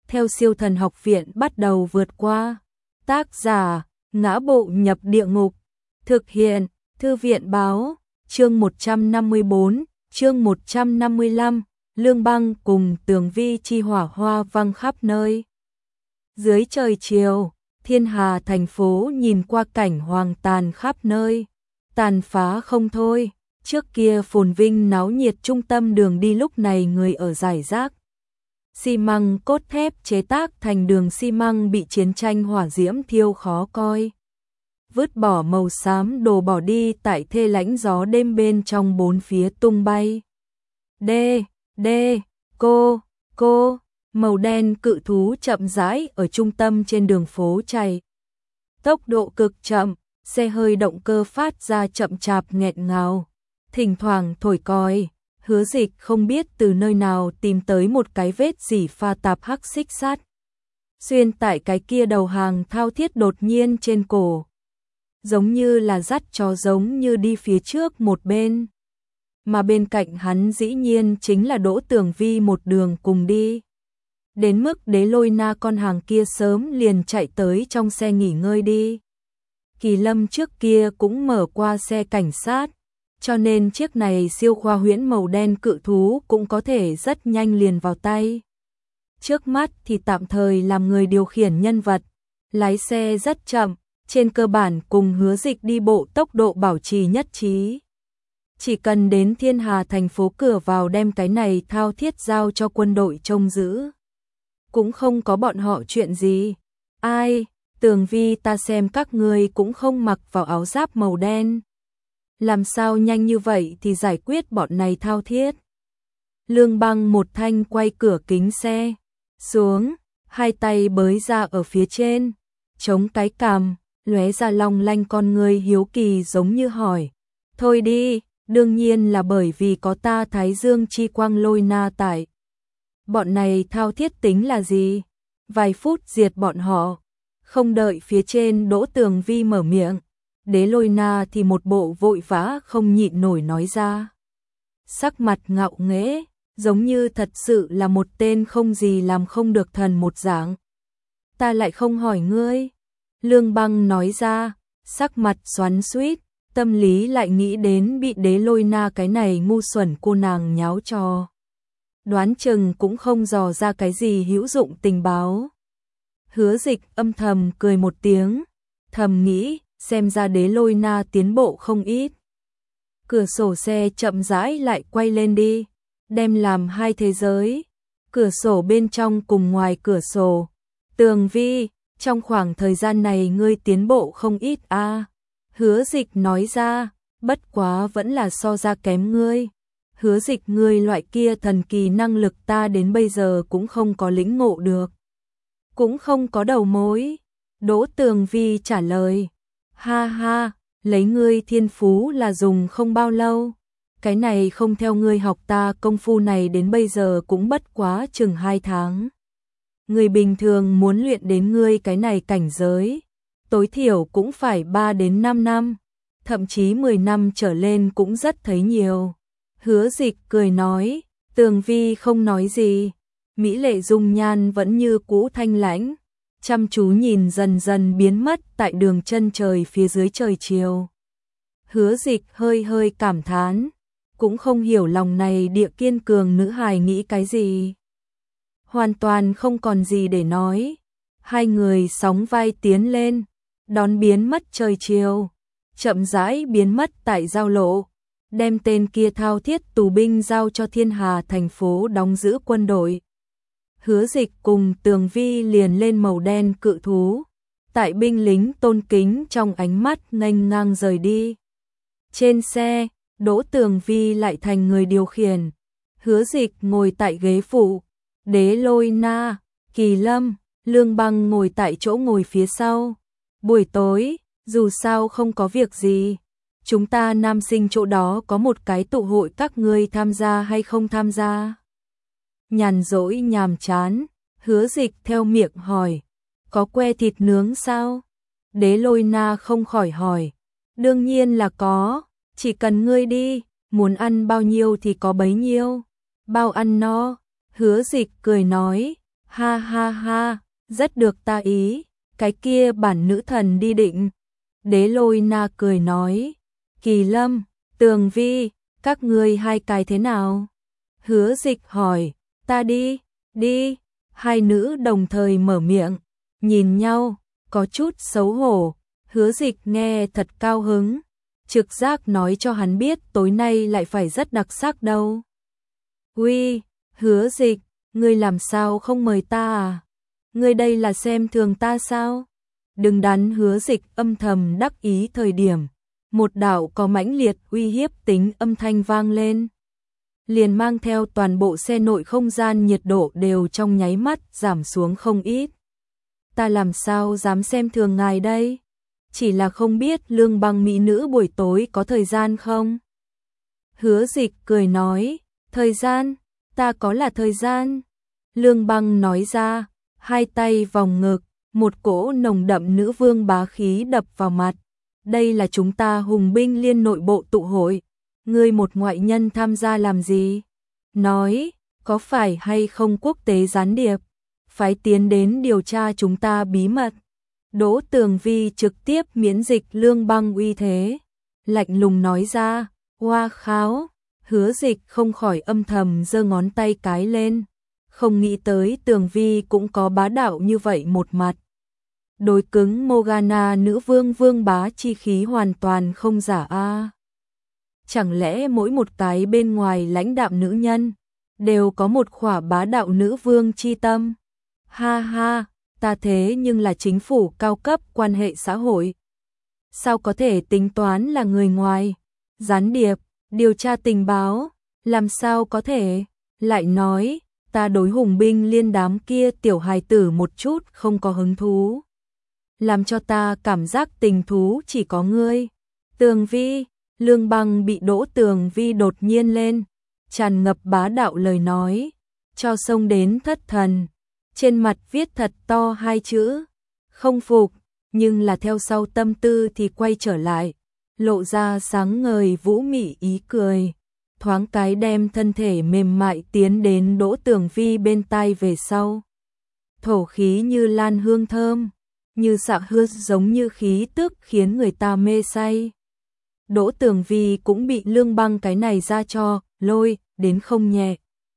theo Siêu Thần Học Viện bắt đầu vượt qua. Tác giả: Ngã Bộ Nhập Địa Ngục. Thực hiện: Thư viện báo. Chương 154, chương 155, Lương Băng cùng Tường Vi chi hỏa hoa văng khắp nơi. Dưới trời chiều, Thiên Hà thành phố nhìn qua cảnh hoang tàn khắp nơi, tàn phá không thôi. Trước kia phồn vinh náo nhiệt trung tâm đường đi lúc này người ở rải rác. Xi măng cốt thép chế tác thành đường xi măng bị chiến tranh hỏa diễm thiêu khó coi. Vứt bỏ màu xám đồ bỏ đi tại thê lãnh gió đêm bên trong bốn phía tung bay. Cô, màu đen cự thú chậm rãi ở trung tâm trên đường phố chạy. Tốc độ cực chậm, xe hơi động cơ phát ra chậm chạp nghẹn ngào, thỉnh thoảng thổi còi. Hứa Dịch không biết từ nơi nào tìm tới một cái vết dỉ pha tạp hắc xích sắt, xuyên tại cái kia đầu hàng thao thiết đột nhiên trên cổ, giống như là dắt chó giống như đi phía trước một bên. Mà bên cạnh hắn dĩ nhiên chính là Đỗ Tường Vi một đường cùng đi. Đến mức Đế Lôi Na con hàng kia sớm liền chạy tới trong xe nghỉ ngơi đi. Kỳ Lâm trước kia cũng mở qua xe cảnh sát, cho nên chiếc này siêu khoa huyễn màu đen cự thú cũng có thể rất nhanh liền vào tay. Trước mắt thì tạm thời làm người điều khiển nhân vật, lái xe rất chậm, trên cơ bản cùng Hứa Dịch đi bộ tốc độ bảo trì nhất trí. Chỉ cần đến Thiên Hà thành phố cửa vào đem cái này thao thiết giao cho quân đội trông giữ, cũng không có bọn họ chuyện gì. Ai, Tường Vi, ta xem các ngươi cũng không mặc vào áo giáp màu đen, làm sao nhanh như vậy thì giải quyết bọn này thao thiết. Lương Băng một thanh quay cửa kính xe xuống, hai tay bới ra ở phía trên, chống cái cằm, lóe ra long lanh con ngươi hiếu kỳ giống như hỏi: thôi đi, đương nhiên là bởi vì có ta Thái Dương chi quang Lôi Na tại. Bọn này thao thiết tính là gì? Vài phút diệt bọn họ. Không đợi phía trên Đỗ Tường Vi mở miệng, Đế Lôi Na thì một bộ vội vã không nhịn nổi nói ra. Sắc mặt ngạo nghễ, giống như thật sự là một tên không gì làm không được thần một dạng. Ta lại không hỏi ngươi. Lương Băng nói ra, sắc mặt xoắn xuýt, tâm lý lại nghĩ đến bị Đế Lôi Na cái này ngu xuẩn cô nàng nháo trò. Đoán chừng cũng không dò ra cái gì hữu dụng tình báo. Hứa Dịch âm thầm cười một tiếng, thầm nghĩ, xem ra Đế Lôi Na tiến bộ không ít. Cửa sổ xe chậm rãi lại quay lên đi, đem làm hai thế giới. Cửa sổ bên trong cùng ngoài cửa sổ. Tường Vi, trong khoảng thời gian này ngươi tiến bộ không ít a. Hứa Dịch nói ra, bất quá vẫn là so ra kém ngươi. Hứa Dịch, ngươi loại kia thần kỳ năng lực ta đến bây giờ cũng không có lĩnh ngộ được, cũng không có đầu mối. Đỗ Tường Vi trả lời, ha ha, lấy ngươi thiên phú là dùng không bao lâu. Cái này không theo ngươi học ta công phu này đến bây giờ cũng bất quá chừng 2 tháng. Người bình thường muốn luyện đến ngươi cái này cảnh giới, tối thiểu cũng phải 3 đến 5 năm, thậm chí 10 năm trở lên cũng rất thấy nhiều. Hứa Dịch cười nói, Tường Vi không nói gì, mỹ lệ dung nhan vẫn như cũ thanh lãnh, chăm chú nhìn dần dần biến mất tại đường chân trời phía dưới trời chiều. Hứa Dịch hơi hơi cảm thán, cũng không hiểu lòng này địa kiên cường nữ hài nghĩ cái gì. Hoàn toàn không còn gì để nói. Hai người sóng vai tiến lên, đón biến mất trời chiều, chậm rãi biến mất tại giao lộ, đem tên kia thao thiết tù binh giao cho Thiên Hà thành phố đóng giữ quân đội. Hứa Dịch cùng Tường Vi liền lên màu đen cự thú, tại binh lính tôn kính trong ánh mắt nghênh ngang rời đi. Trên xe, Đỗ Tường Vi lại thành người điều khiển, Hứa Dịch ngồi tại ghế phụ, Đế Lôi Na, Kỳ Lâm, Lương Băng ngồi tại chỗ ngồi phía sau. Buổi tối, dù sao không có việc gì, chúng ta nam sinh chỗ đó có một cái tụ hội, các ngươi tham gia hay không tham gia? Nhàn rỗi nhàm chán, Hứa Dịch theo miệng hỏi, có que thịt nướng sao? Đế Lôi Na không khỏi hỏi, đương nhiên là có, chỉ cần ngươi đi, muốn ăn bao nhiêu thì có bấy nhiêu, bao ăn no. Hứa Dịch cười nói, Ha ha ha, rất được ta ý, cái kia bản nữ thần đi định. Đế Lôi Na cười nói, Kỳ Lâm, Tường Vi, các ngươi hai cái thế nào? Hứa Dịch hỏi, ta đi, đi, hai nữ đồng thời mở miệng, nhìn nhau, có chút xấu hổ, Hứa Dịch nghe thật cao hứng, trực giác nói cho hắn biết tối nay lại phải rất đặc sắc đâu. Uy, Hứa Dịch, ngươi làm sao không mời ta à? Ngươi đây là xem thường ta sao? Đừng đắn Hứa Dịch âm thầm đắc ý thời điểm, một đạo có mãnh liệt uy hiếp tính âm thanh vang lên. Liền mang theo toàn bộ xe nội không gian nhiệt độ đều trong nháy mắt giảm xuống không ít. Ta làm sao dám xem thường ngài đây? Chỉ là không biết Lương Băng mỹ nữ buổi tối có thời gian không? Hứa Dịch cười nói, thời gian, ta có là thời gian. Lương Băng nói ra, hai tay vòng ngực, một cỗ nồng đậm nữ vương bá khí đập vào mặt. Đây là chúng ta Hùng binh liên nội bộ tụ hội. Ngươi một ngoại nhân tham gia làm gì? Nói, có phải hay không quốc tế gián điệp? Phái tiến đến điều tra chúng ta bí mật. Đỗ Tường Vi trực tiếp miễn dịch Lương Băng uy thế. Lạnh lùng nói ra, hoa kháo. Hứa Dịch không khỏi âm thầm giơ ngón tay cái lên. Không nghĩ tới Tường Vi cũng có bá đạo như vậy một mặt. Đối cứng Morgana nữ vương vương bá chi khí hoàn toàn không giả a. Chẳng lẽ mỗi một cái bên ngoài lãnh đạm nữ nhân đều có một khỏa bá đạo nữ vương chi tâm? Ha ha, ta thế nhưng là chính phủ cao cấp quan hệ xã hội. Sao có thể tính toán là người ngoài? Gián điệp, điều tra tình báo, làm sao có thể? Lại nói, ta đối Hùng binh liên đám kia tiểu hài tử một chút không có hứng thú. Làm cho ta cảm giác tình thú chỉ có ngươi. Tường Vi, Lương Băng bị Đỗ Tường Vi đột nhiên lên, tràn ngập bá đạo lời nói, cho xông đến thất thần. Trên mặt viết thật to hai chữ, không phục, nhưng là theo sau tâm tư thì quay trở lại, lộ ra sáng ngời vũ mị ý cười. Thoáng cái đem thân thể mềm mại tiến đến Đỗ Tường Vi bên tai về sau. Thổ khí như lan hương thơm, như xạ hương giống như khí tức khiến người ta mê say. Đỗ Tường Vi cũng bị Lương Băng cái này ra cho, lôi, đến không nhẹ.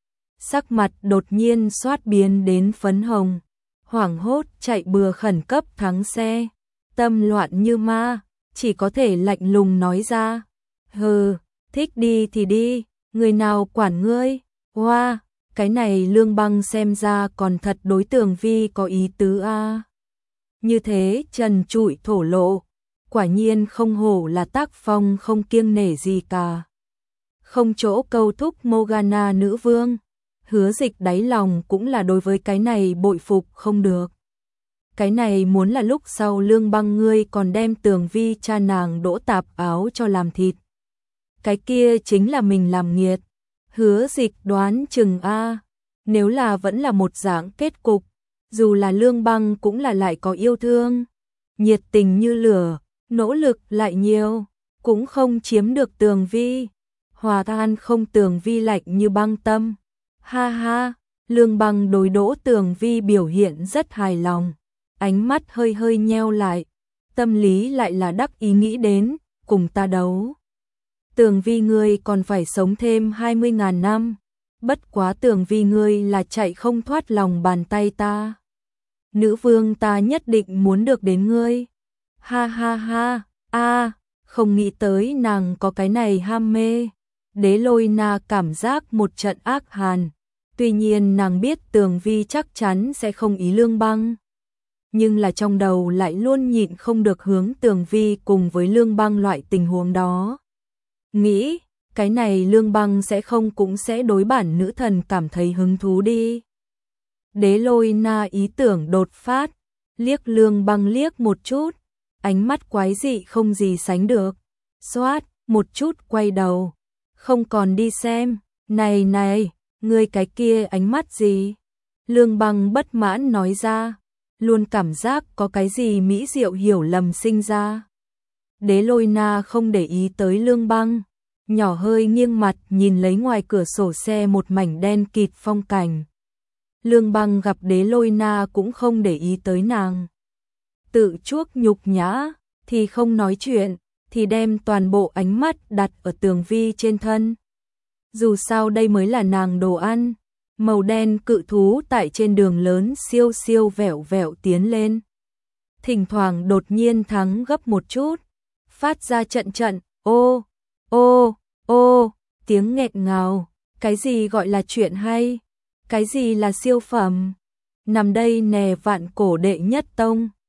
Sắc mặt đột nhiên xoát biến đến phấn hồng, hoảng hốt chạy bừa khẩn cấp thắng xe. Tâm loạn như ma, chỉ có thể lạnh lùng nói ra. Hừ, thích đi thì đi, người nào quản ngươi. Hoa, cái này Lương Băng xem ra còn thật đối Tường Vi có ý tứ a. Như thế trần trụi thổ lộ, quả nhiên không hổ là tác phong không kiêng nể gì cả. Không chỗ câu thúc Morgana nữ vương, Hứa Dịch đáy lòng cũng là đối với cái này bội phục không được. Cái này muốn là lúc sau Lương Băng ngươi còn đem Tường Vi cha nàng Đỗ tạp áo cho làm thịt. Cái kia chính là mình làm nghiệt. Hứa Dịch đoán chừng a, nếu là vẫn là một dạng kết cục, dù là Lương Băng cũng là lại có yêu thương, nhiệt tình như lửa, nỗ lực lại nhiều, cũng không chiếm được Tường Vi. Hòa tan không Tường Vi lạnh như băng tâm. Ha ha, Lương Băng đối Đỗ Tường Vi biểu hiện rất hài lòng, ánh mắt hơi hơi nheo lại, tâm lý lại là đắc ý nghĩ đến, cùng ta đấu. Tường Vi ngươi còn phải sống thêm 20.000 năm, bất quá Tường Vi ngươi là chạy không thoát lòng bàn tay ta. Nữ vương ta nhất định muốn được đến ngươi. Ha ha ha, a, không nghĩ tới nàng có cái này ham mê. Đế Lôi Na cảm giác một trận ác hàn. Tuy nhiên nàng biết Tường Vi chắc chắn sẽ không ý Lương Băng. Nhưng là trong đầu lại luôn nhịn không được hướng Tường Vi cùng với Lương Băng loại tình huống đó. Nghĩ, cái này Lương Băng sẽ không cũng sẽ đối bản nữ thần cảm thấy hứng thú đi. Đế Lôi Na ý tưởng đột phát, liếc Lương Băng liếc một chút, ánh mắt quái dị không gì sánh được. Xoát, một chút quay đầu, không còn đi xem, này này, ngươi cái kia ánh mắt gì? Lương Băng bất mãn nói ra, luôn cảm giác có cái gì mỹ diệu hiểu lầm sinh ra. Đế Lôi Na không để ý tới Lương Băng, nhỏ hơi nghiêng mặt nhìn lấy ngoài cửa sổ xe một mảnh đen kịt phong cảnh. Lương Băng gặp Đế Lôi Na cũng không để ý tới nàng. Tự chuốc nhục nhã, thì không nói chuyện, thì đem toàn bộ ánh mắt đặt ở Tường Vi trên thân. Dù sao đây mới là nàng đồ ăn. Màu đen cự thú tại trên đường lớn siêu siêu vẹo vẹo tiến lên. Thỉnh thoảng đột nhiên thắng gấp một chút, phát ra trận trận, ô, ô, ô, tiếng nghẹn ngào. Cái gì gọi là chuyện hay? Cái gì là siêu phẩm? Nằm đây nè vạn cổ đệ nhất tông.